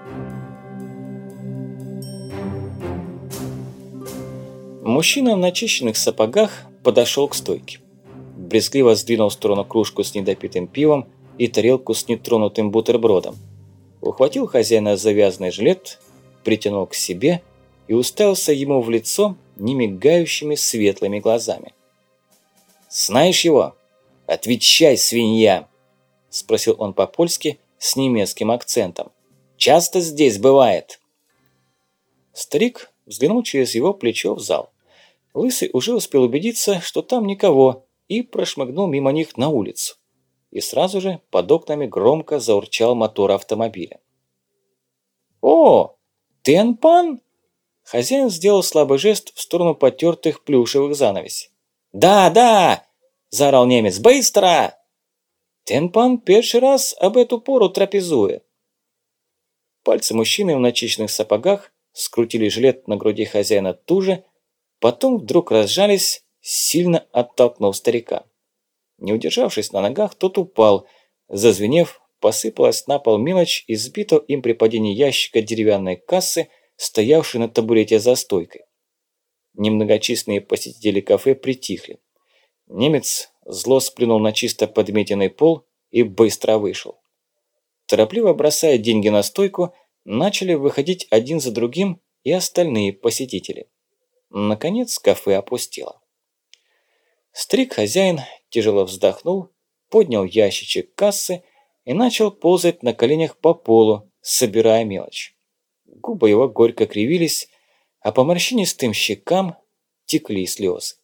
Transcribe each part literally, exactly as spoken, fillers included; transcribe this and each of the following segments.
Мужчина в начищенных сапогах подошел к стойке. Брезгливо сдвинул в сторону кружку с недопитым пивом и тарелку с нетронутым бутербродом. Ухватил хозяина за завязанный жилет, притянул к себе и уставился ему в лицо немигающими светлыми глазами. «Знаешь его? Отвечай, свинья!» – спросил он по-польски с немецким акцентом. «Часто здесь бывает?» Старик взглянул через его плечо в зал. Лысый уже успел убедиться, что там никого, и прошмыгнул мимо них на улицу. И сразу же под окнами громко заурчал мотор автомобиля. «О, ты Анпан?» Хозяин сделал слабый жест в сторону потертых плюшевых занавесей. «Да, да!» – заорал немец. «Быстро!» «Тенпан первый раз об эту пору трапезует». Пальцы мужчины в начищенных сапогах скрутили жилет на груди хозяина туже, потом вдруг разжались, сильно оттолкнув старика. Не удержавшись на ногах, тот упал. Зазвенев, посыпалась на пол мелочь из сбитого им при падении ящика деревянной кассы, стоявшей на табурете за стойкой. Немногочисленные посетители кафе притихли. Немец зло сплюнул на чисто подметенный пол и быстро вышел. Торопливо бросая деньги на стойку, начали выходить один за другим и остальные посетители. Наконец кафе опустело. Старик-хозяин тяжело вздохнул, поднял ящичек кассы и начал ползать на коленях по полу, собирая мелочь. Губы его горько кривились, а по морщинистым щекам текли слезы.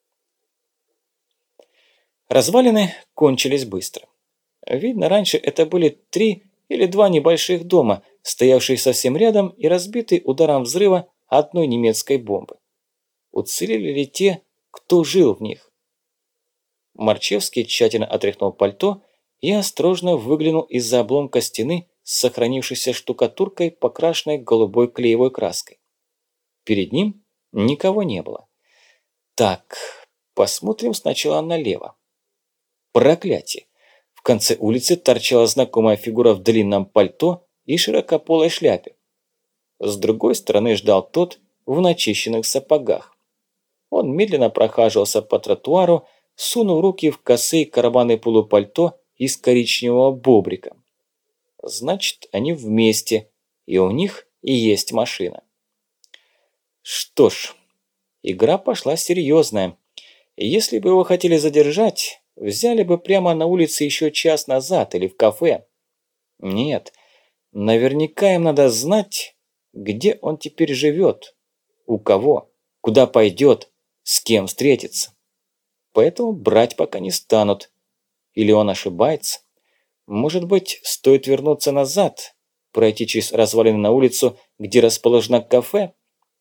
Развалины кончились быстро. Видно, раньше это были три или два небольших дома, стоявшие совсем рядом и разбитые ударом взрыва одной немецкой бомбы. Уцелели ли те, кто жил в них? Марчевский тщательно отряхнул пальто и осторожно выглянул из-за обломка стены с сохранившейся штукатуркой, покрашенной голубой клеевой краской. Перед ним никого не было. Так, посмотрим сначала налево. Проклятие! В конце улицы торчала знакомая фигура в длинном пальто и широкополой шляпе. С другой стороны ждал тот в начищенных сапогах. Он медленно прохаживался по тротуару, сунув руки в косые карманы полупальто из коричневого бобрика. Значит, они вместе, и у них и есть машина. Что ж, игра пошла серьезная. Если бы его хотели задержать, взяли бы прямо на улице еще час назад или в кафе. Нет, наверняка им надо знать, где он теперь живет, у кого, куда пойдет, с кем встретится. Поэтому брать пока не станут. Или он ошибается? Может быть, стоит вернуться назад, пройти через развалины на улицу, где расположено кафе?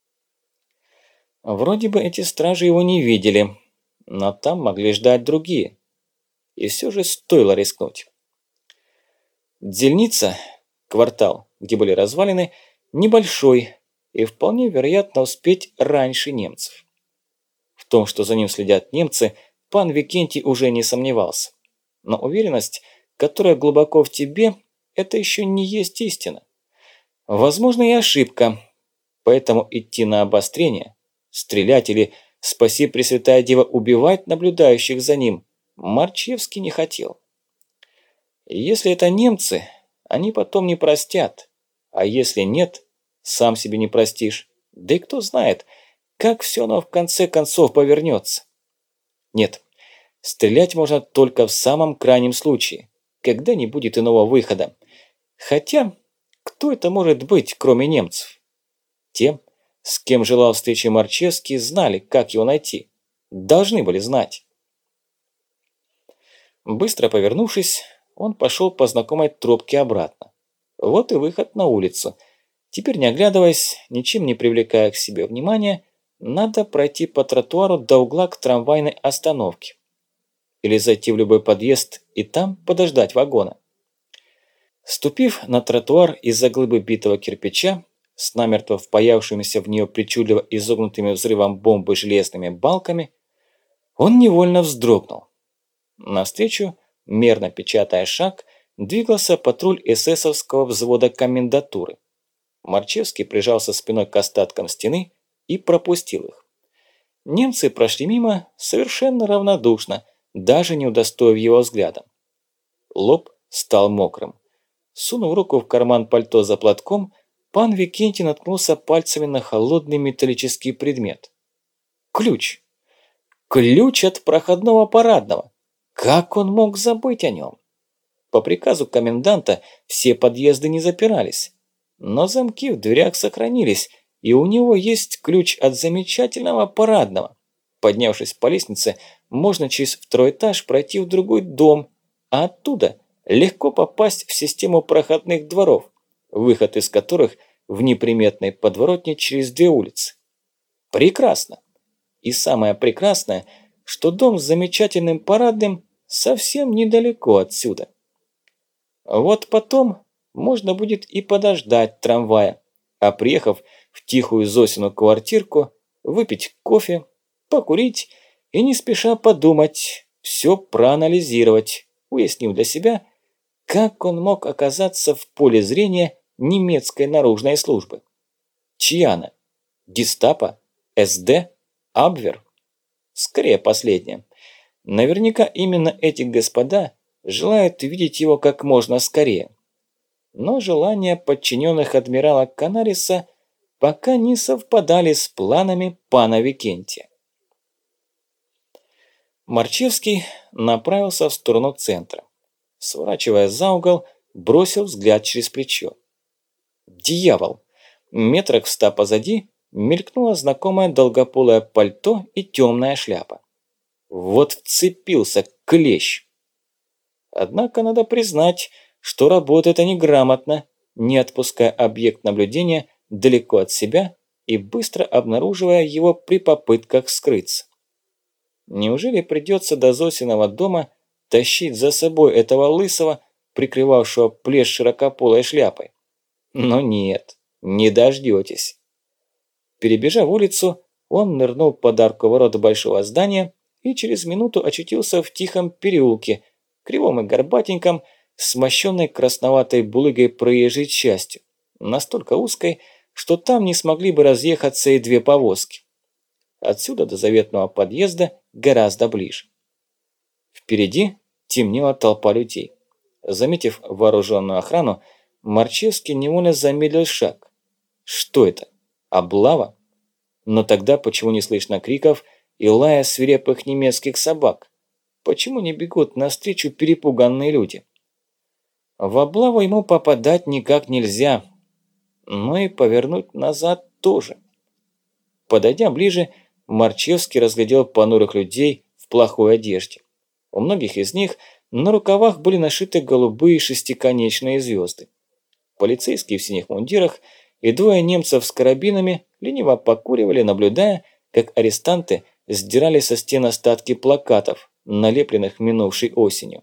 Вроде бы эти стражи его не видели, но там могли ждать другие. И все же стоило рискнуть. Дзельница, квартал, где были развалины, небольшой и вполне вероятно успеть раньше немцев. В том, что за ним следят немцы, пан Викентий уже не сомневался. Но уверенность, которая глубоко в тебе, это еще не есть истина. Возможно и ошибка, поэтому идти на обострение, стрелять или, спаси Пресвятая Дева, убивать наблюдающих за ним Марчевский не хотел. Если это немцы, они потом не простят, а если нет, сам себе не простишь. Да и кто знает, как все оно в конце концов повернется. Нет, стрелять можно только в самом крайнем случае, когда не будет иного выхода. Хотя, кто это может быть, кроме немцев? Те, с кем желал встречи Марчевский, знали, как его найти. Должны были знать. Быстро повернувшись, он пошел по знакомой тропке обратно. Вот и выход на улицу. Теперь, не оглядываясь, ничем не привлекая к себе внимания, надо пройти по тротуару до угла к трамвайной остановке. Или зайти в любой подъезд и там подождать вагона. Ступив на тротуар из-за глыбы битого кирпича, с намертво впаявшимися в нее причудливо изогнутыми взрывом бомбы железными балками, он невольно вздрогнул. Навстречу, мерно печатая шаг, двигался патруль эсэсовского взвода комендатуры. Марчевский прижался спиной к остаткам стены и пропустил их. Немцы прошли мимо совершенно равнодушно, даже не удостоив его взглядом. Лоб стал мокрым. Сунув руку в карман пальто за платком, пан Викентий наткнулся пальцами на холодный металлический предмет. Ключ. Ключ от проходного парадного. Как он мог забыть о нем? По приказу коменданта все подъезды не запирались, но замки в дверях сохранились, и у него есть ключ от замечательного парадного. Поднявшись по лестнице, можно через второй этаж пройти в другой дом, а оттуда легко попасть в систему проходных дворов, выход из которых в неприметной подворотне через две улицы. Прекрасно! И самое прекрасное, что дом с замечательным парадным совсем недалеко отсюда. Вот потом можно будет и подождать трамвая, а приехав в тихую Зосину квартирку, выпить кофе, покурить и не спеша подумать, все проанализировать, уяснив для себя, как он мог оказаться в поле зрения немецкой наружной службы. Чья она? Гестапо? эс дэ? Абвер? Скорее последнее. Наверняка именно эти господа желают видеть его как можно скорее. Но желания подчиненных адмирала Канариса пока не совпадали с планами пана Викентия. Марчевский направился в сторону центра. Сворачивая за угол, бросил взгляд через плечо. Дьявол! Метрах в ста позади мелькнуло знакомое долгополое пальто и темная шляпа. Вот вцепился клещ. Однако надо признать, что работает они грамотно, не отпуская объект наблюдения далеко от себя и быстро обнаруживая его при попытках скрыться. Неужели придется до Зосиного дома тащить за собой этого лысого, прикрывавшего плешь широкополой шляпой? Но нет, не дождетесь. Перебежав улицу, он нырнул под арку ворот большого здания и через минуту очутился в тихом переулке, кривом и горбатеньком, с мощенной красноватой булыгой проезжей частью, настолько узкой, что там не смогли бы разъехаться и две повозки. Отсюда до заветного подъезда гораздо ближе. Впереди темнела толпа людей. Заметив вооруженную охрану, Марчевский невольно замедлил шаг. Что это? Облава? Но тогда почему не слышно криков и лая свирепых немецких собак? Почему не бегут навстречу перепуганные люди? В облаву ему попадать никак нельзя, но и повернуть назад тоже. Подойдя ближе, Марчевский разглядел понурых людей в плохой одежде. У многих из них на рукавах были нашиты голубые шестиконечные звезды. Полицейские в синих мундирах и двое немцев с карабинами лениво покуривали, наблюдая, как арестанты сдирали со стен остатки плакатов, налепленных минувшей осенью.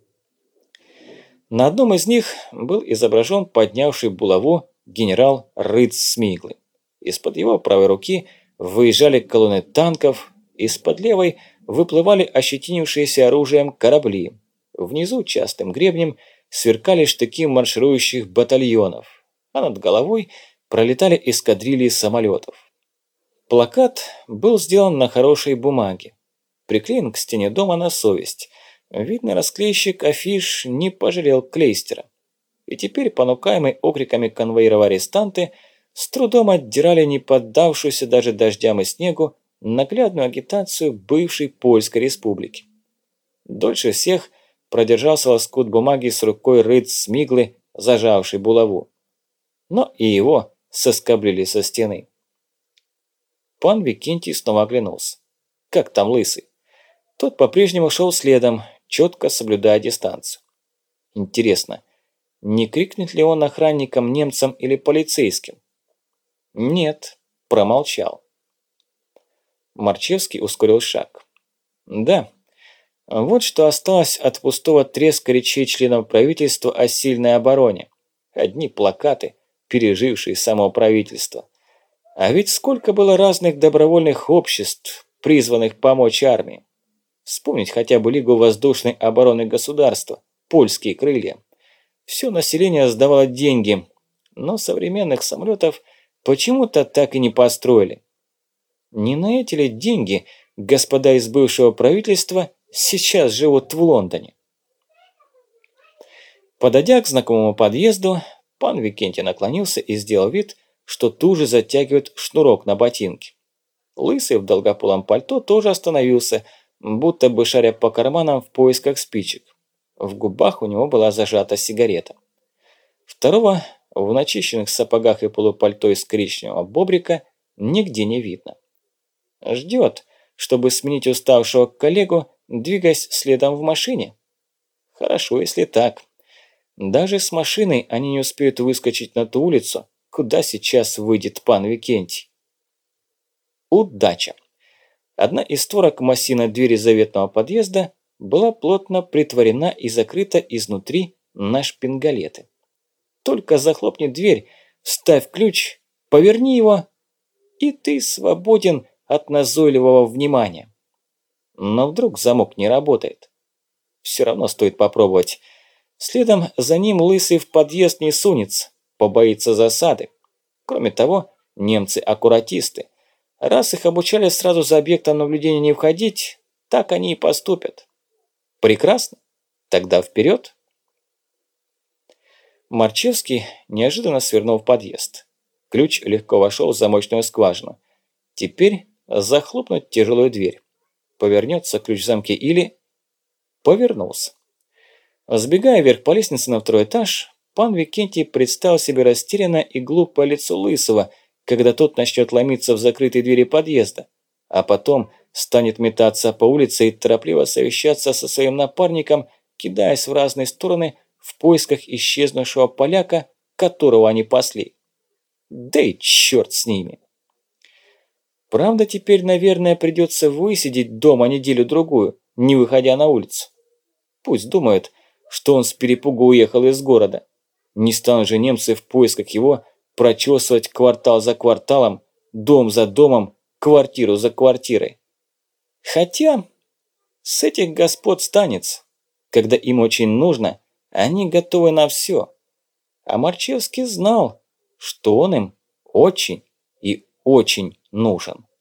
На одном из них был изображен поднявший булаву генерал Рыц-Смиглы. Из-под его правой руки выезжали колонны танков, из-под левой выплывали ощетинившиеся оружием корабли. Внизу частым гребнем сверкали штыки марширующих батальонов, а над головой пролетали эскадрильи самолетов. Плакат был сделан на хорошей бумаге, приклеен к стене дома на совесть. Видно, расклейщик афиш не пожалел клейстера. И теперь, понукаемые окриками конвоиров арестанты, с трудом отдирали не поддавшуюся даже дождям и снегу наглядную агитацию бывшей Польской республики. Дольше всех продержался лоскут бумаги с рукой Рыц-Смиглы, зажавший булаву. Но и его соскоблили со стены. Пан Викентий снова оглянулся. Как там лысый? Тот по-прежнему шел следом, четко соблюдая дистанцию. Интересно, не крикнет ли он охранникам, немцам или полицейским? Нет, промолчал. Марчевский ускорил шаг. Да, вот что осталось от пустого треска речей членов правительства о сильной обороне. Одни плакаты, пережившие само правительство. А ведь сколько было разных добровольных обществ, призванных помочь армии. Вспомнить хотя бы Лигу воздушной обороны государства, польские крылья. Все население сдавало деньги, но современных самолетов почему-то так и не построили. Не на эти ли деньги господа из бывшего правительства сейчас живут в Лондоне? Подойдя к знакомому подъезду, пан Викентий наклонился и сделал вид, что туже затягивает шнурок на ботинке. Лысый в долгополом пальто тоже остановился, будто бы шаря по карманам в поисках спичек. В губах у него была зажата сигарета. Второго в начищенных сапогах и полупальто из коричневого бобрика нигде не видно. Ждет, чтобы сменить уставшего коллегу, двигаясь следом в машине? Хорошо, если так. Даже с машиной они не успеют выскочить на ту улицу, куда сейчас выйдет пан Викентий. Удача! Одна из створок массивной двери заветного подъезда была плотно притворена и закрыта изнутри на шпингалеты. Только захлопни дверь, вставь ключ, поверни его, и ты свободен от назойливого внимания. Но вдруг замок не работает. Все равно стоит попробовать. Следом за ним Лысый в подъезд не сунется, побоится засады. Кроме того, немцы аккуратисты. Раз их обучали сразу за объектом наблюдения не входить, так они и поступят. Прекрасно. Тогда вперед. Марчевский неожиданно свернул в подъезд. Ключ легко вошел в замочную скважину. Теперь захлопнуть тяжелую дверь. Повернется ключ в замке или... Повернулся. Сбегая вверх по лестнице на второй этаж, пан Викентий представил себе растерянное и глупое лицо Лысого, когда тот начнет ломиться в закрытые двери подъезда, а потом станет метаться по улице и торопливо совещаться со своим напарником, кидаясь в разные стороны в поисках исчезнувшего поляка, которого они пасли. Да и черт с ними. Правда, теперь, наверное, придется высидеть дома неделю-другую, не выходя на улицу. Пусть думают, что он с перепугу уехал из города. Не станут же немцы в поисках его прочесывать квартал за кварталом, дом за домом, квартиру за квартирой. Хотя с этих господ станется. Когда им очень нужно, они готовы на все. А Марчевский знал, что он им очень и очень нужен.